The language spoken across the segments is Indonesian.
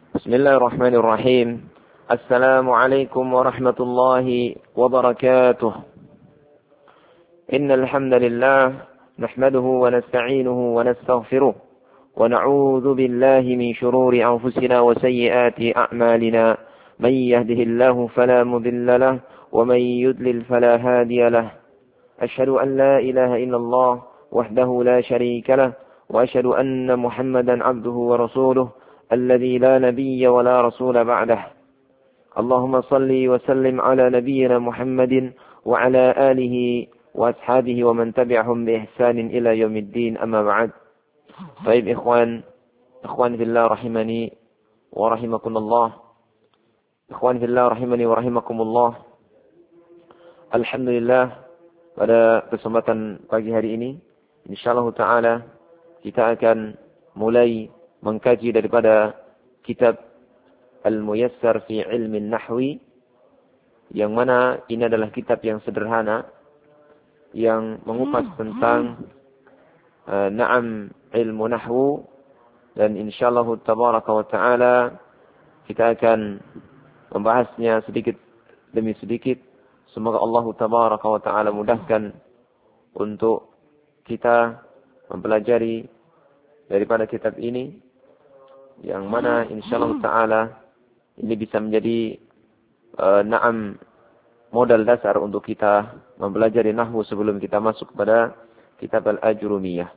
بسم الله الرحمن الرحيم. السلام عليكم ورحمة الله وبركاته. إن الحمد لله نحمده ونستعينه ونستغفره ونعوذ بالله من شرور أنفسنا وسيئات أعمالنا. من يهده الله فلا مضل له ومن يضلل فلا هادي له. أشهد أن لا إله إلا الله وحده لا شريك له وأشهد أن محمدا عبده ورسوله الذي لا نبي ولا رسول بعده. اللهم صل وسلم على نبينا محمد وعلى آله وأصحابه ومن تبعهم بإحسان إلى يوم الدين. أما بعد. طيب إخوان في الله رحمني ورحمكم الله. إخوان في الله رحمني ورحمكم الله. Alhamdulillah, pada kesempatan pagi hari ini insyaallah taala kita akan mulai mengkaji daripada kitab Al-Muyassar fi Ilmi Nahwi, yang mana ini adalah kitab yang sederhana yang mengupas tentang ilmu nahwu, dan insyaallah tabaraka wa taala kita akan membahasnya sedikit demi sedikit. Semoga Allah tabaraka wa taala mudahkan untuk kita mempelajari daripada kitab ini, yang mana insyaallah taala ini bisa menjadi modal dasar untuk kita mempelajari nahwu sebelum kita masuk kepada kitab Al-Ajrumiyah.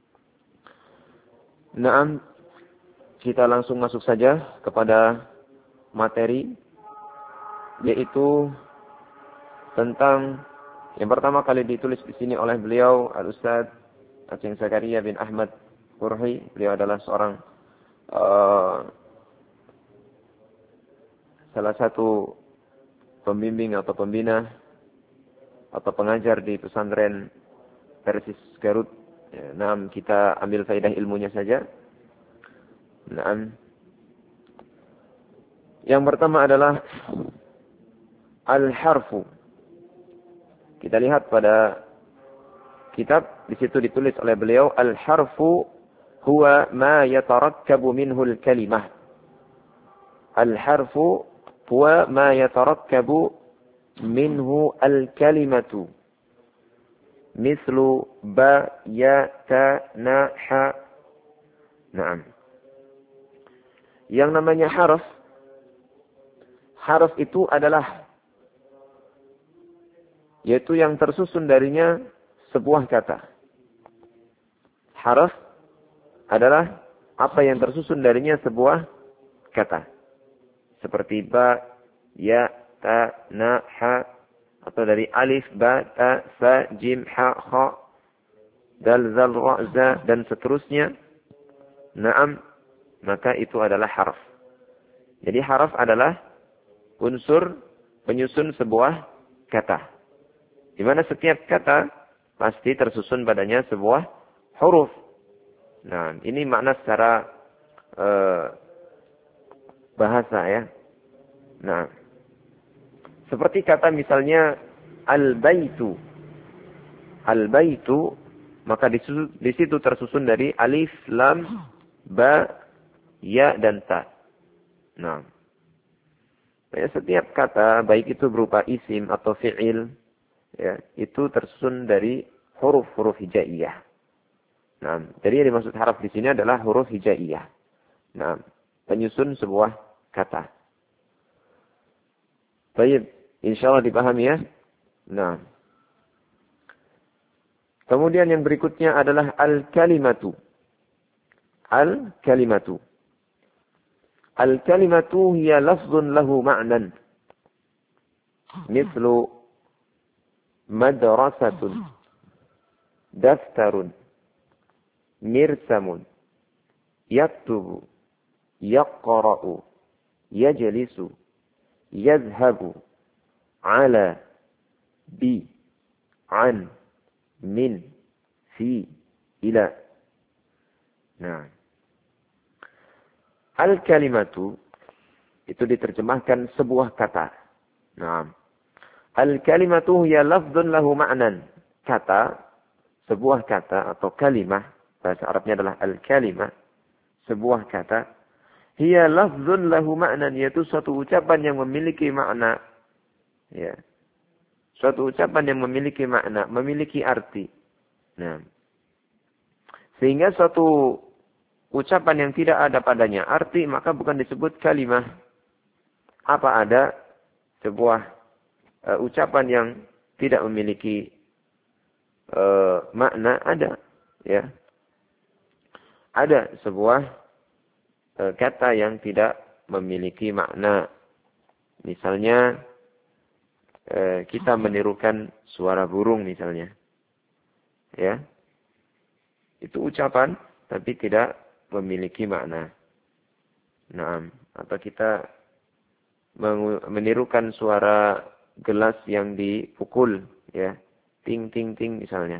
Kita langsung masuk saja kepada materi, yaitu tentang yang pertama kali ditulis di sini oleh beliau Al-Ustaz Aceh Zakaria bin Ahmad Qurhi. Beliau adalah seorang salah satu pembimbing atau pembina atau pengajar di pesantren Persis Garut. Kita ambil faedah ilmunya saja. Yang pertama adalah al-harfu. Kita lihat pada kitab, di situ ditulis oleh beliau, al-harfu huwa ma yatarakkabu minhu al-kalimah. Al-harfu huwa ma yatarakkabu minhu al-kalimatu. Mislu ba, ya, ta, na, ha. Yang namanya harf itu adalah, yaitu yang tersusun darinya sebuah kata. Harf adalah apa yang tersusun darinya sebuah kata. Seperti ba, ya, ta, na, ha. Atau dari alif, ba, ta, sa, jim, ha, kha, dal, zal, ra, za, dan seterusnya. Maka itu adalah harf. Jadi harf adalah unsur penyusun sebuah kata, di mana setiap kata pasti tersusun padanya sebuah huruf. Ini makna secara bahasa ya. Seperti kata misalnya al-baitu. Al-baitu, maka di situ tersusun dari alif, lam, ba, ya, dan ta. Setiap kata, baik itu berupa isim atau fi'il, ya, itu tersusun dari huruf-huruf hijaiyah. Jadi yang dimaksud harf di sini adalah huruf hijaiyah. Penyusun sebuah kata. Baik, insyaallah dipahami ya. Kemudian yang berikutnya adalah al-kalimatu. Al-kalimatu. Al-kalimatu hiya lafzun lahu ma'nan. Mislu madrasatun, daftarun, mirsamun, yaktubu, yaqra'u, yajlisu, yadhhabu, ala, bi, an, min, fi, ila. Al-kalimatu itu diterjemahkan sebuah kata. Al-kalimatu hiya lafzun lahu ma'nan. Kata, sebuah kata atau kalimah, bahasa Arabnya adalah al-kalimah, sebuah kata Hiya lafzun lahu ma'nan, yaitu suatu ucapan yang memiliki makna. Ya. Suatu ucapan yang memiliki makna, memiliki arti. Nah. Sehingga suatu ucapan yang tidak ada padanya arti, maka bukan disebut kalimah. Apa ada sebuah ucapan yang tidak memiliki makna? Ada. Ya. Ada sebuah kata yang tidak memiliki makna. Misalnya, kita menirukan suara burung misalnya. Ya. Itu ucapan, tapi tidak memiliki makna. Nah, atau kita menirukan suara gelas yang dipukul. Ya. Ting, ting, ting misalnya.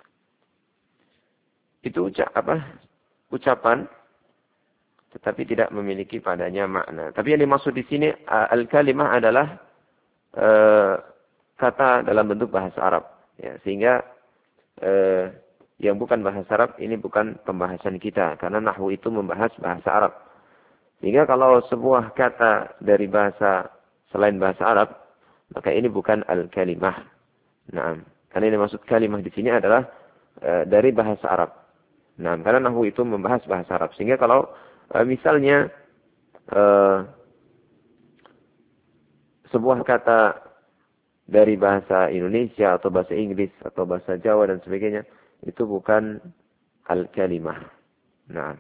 Itu ucapan, tetapi tidak memiliki padanya makna. Tapi yang dimaksud di sini al-kalimah adalah kata dalam bentuk bahasa Arab. Ya, sehingga yang bukan bahasa Arab ini bukan pembahasan kita, karena nahwu itu membahas bahasa Arab. Sehingga kalau sebuah kata dari bahasa selain bahasa Arab, maka ini bukan al-kalimah. Nah, karena yang dimaksud kalimah di sini adalah dari bahasa Arab. Nah, karena nahwu itu membahas bahasa Arab. Sehingga kalau misalnya sebuah kata dari bahasa Indonesia atau bahasa Inggris atau bahasa Jawa dan sebagainya, itu bukan al-kalimah. Nah,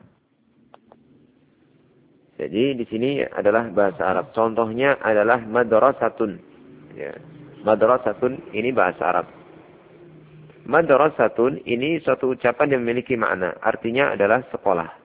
jadi di sini adalah bahasa Arab. Contohnya adalah madrasatun. Ya. Madrasatun ini bahasa Arab. Madrasatun ini suatu ucapan yang memiliki makna. Artinya adalah sekolah.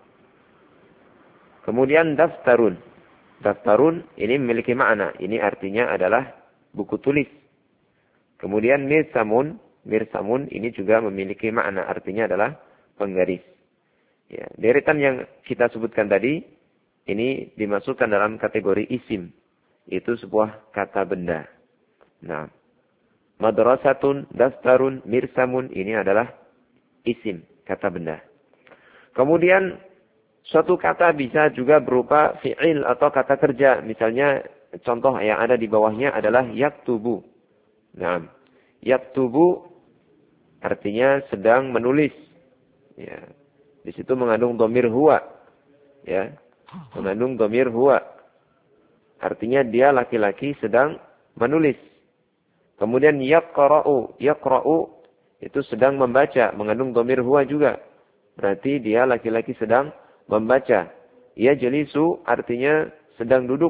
Kemudian daftarun. Daftarun ini memiliki makna. Ini artinya adalah buku tulis. Kemudian mirsamun. Mirsamun ini juga memiliki makna. Artinya adalah penggaris. Ya, deretan yang kita sebutkan tadi, ini dimasukkan dalam kategori isim. Itu sebuah kata benda. Nah, madrasatun, daftarun, mirsamun ini adalah isim, kata benda. Kemudian suatu kata bisa juga berupa fi'il atau kata kerja. Misalnya contoh yang ada di bawahnya adalah yaktubu. Nah, yaktubu artinya sedang menulis. Ya. Di situ mengandung dhamir huwa. Ya. Mengandung dhamir huwa. Artinya dia laki-laki sedang menulis. Kemudian yaqra'u. Yaqra'u itu sedang membaca. Mengandung dhamir huwa juga. Berarti dia laki-laki sedang membaca. Yajlisu artinya sedang duduk.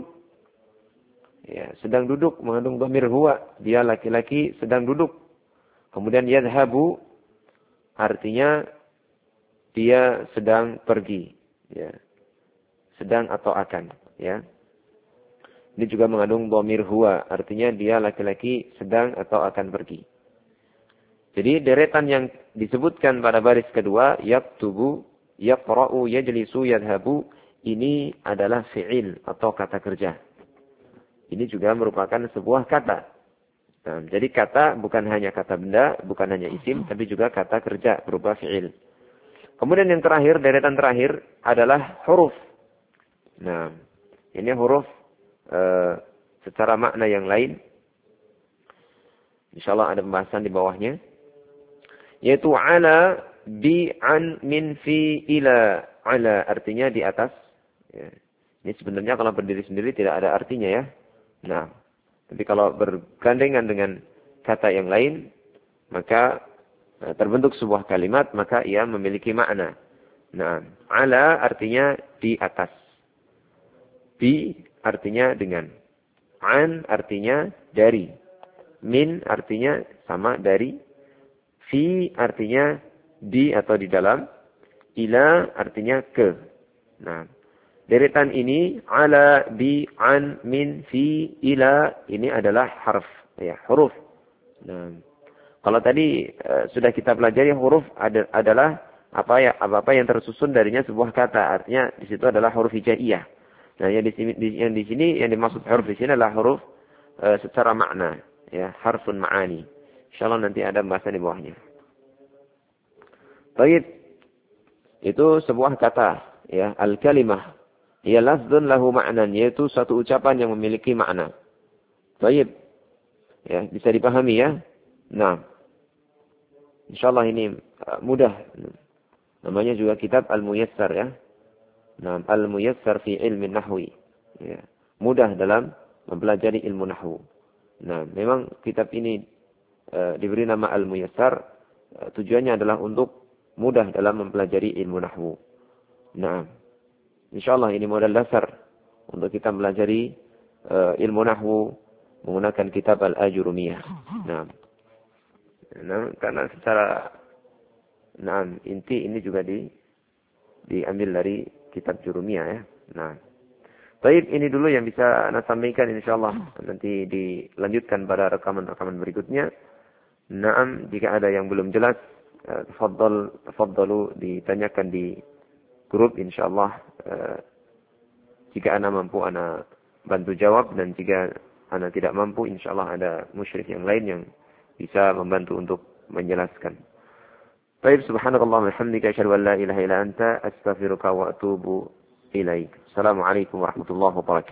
Ya, sedang duduk mengandung dhamir huwa. Dia laki-laki sedang duduk. Kemudian yadhabu artinya dia sedang pergi. Ya. Sedang atau akan. Ya. Ini juga mengandung dhamir huwa. Artinya dia laki-laki sedang atau akan pergi. Jadi deretan yang disebutkan pada baris kedua, yaktubu, yaqra'u, yajlisu, yadhabu, ini adalah fi'il atau kata kerja. Ini juga merupakan sebuah kata. Nah, jadi kata bukan hanya kata benda, bukan hanya isim, tapi juga kata kerja berupa fi'il. Kemudian yang terakhir, deretan terakhir adalah huruf. Nah, ini huruf secara makna yang lain. InsyaAllah ada pembahasan di bawahnya. Yaitu ala, bi, an, min, fi, ila. Ala artinya di atas. Ya. Ini sebenarnya kalau berdiri sendiri tidak ada artinya ya. Nah, tapi kalau bergandengan dengan kata yang lain, maka terbentuk sebuah kalimat, maka ia memiliki makna. Nah, ala artinya di atas. Bi artinya dengan. An artinya dari. Min artinya sama dari. Fi artinya di atau di dalam. Ila artinya ke. Nah, deretan ini ala, bi, an, min, fi, ila ini adalah harf, ya, huruf. Nah, kalau tadi sudah kita pelajari huruf adalah apa yang tersusun darinya sebuah kata. Artinya di situ adalah huruf hijaiyah. Nah, yang di sini yang dimaksud huruf di sini adalah huruf secara makna, ya, harfun ma'ani. Insyaallah nanti ada pembahasan di bawahnya. Baik. Itu sebuah kata, ya, al-kalimah. Ya lafdzun lahu ma'nan, yaitu suatu ucapan yang memiliki makna. Baik. Ya, bisa dipahami ya. Nah, insyaallah ini mudah. Namanya juga kitab Al-Muyassar ya. Nah, Al-Muyassar fi ilmi nahwi. Ya. Mudah dalam mempelajari ilmu nahwu. Nah, memang kitab ini diberi nama Al-Muyassar, tujuannya adalah untuk mudah dalam mempelajari ilmu nahwu. Nah, insyaallah ini modal dasar untuk kita mempelajari ilmu nahwu menggunakan kitab Al-Ajurumiyah. Nah, karena secara inti ini juga diambil dari kitab Jurumiyah ya. Nah, baik, ini dulu yang bisa Anda sampaikan, insyaallah nanti dilanjutkan pada rekaman-rekaman berikutnya. Naam, jika ada yang belum jelas, tafadhalu ditanyakan di grup, insyaallah. Jika Anda mampu, Anda bantu jawab, dan jika Anda tidak mampu, insyaallah ada musyrik yang lain yang bisa membantu untuk menjelaskan. Baik, subhanakallah wa bihamdika asyhadu an la ilaha illa anta astaghfiruka wa atubu ilaik. Assalamualaikum warahmatullahi wabarakatuh.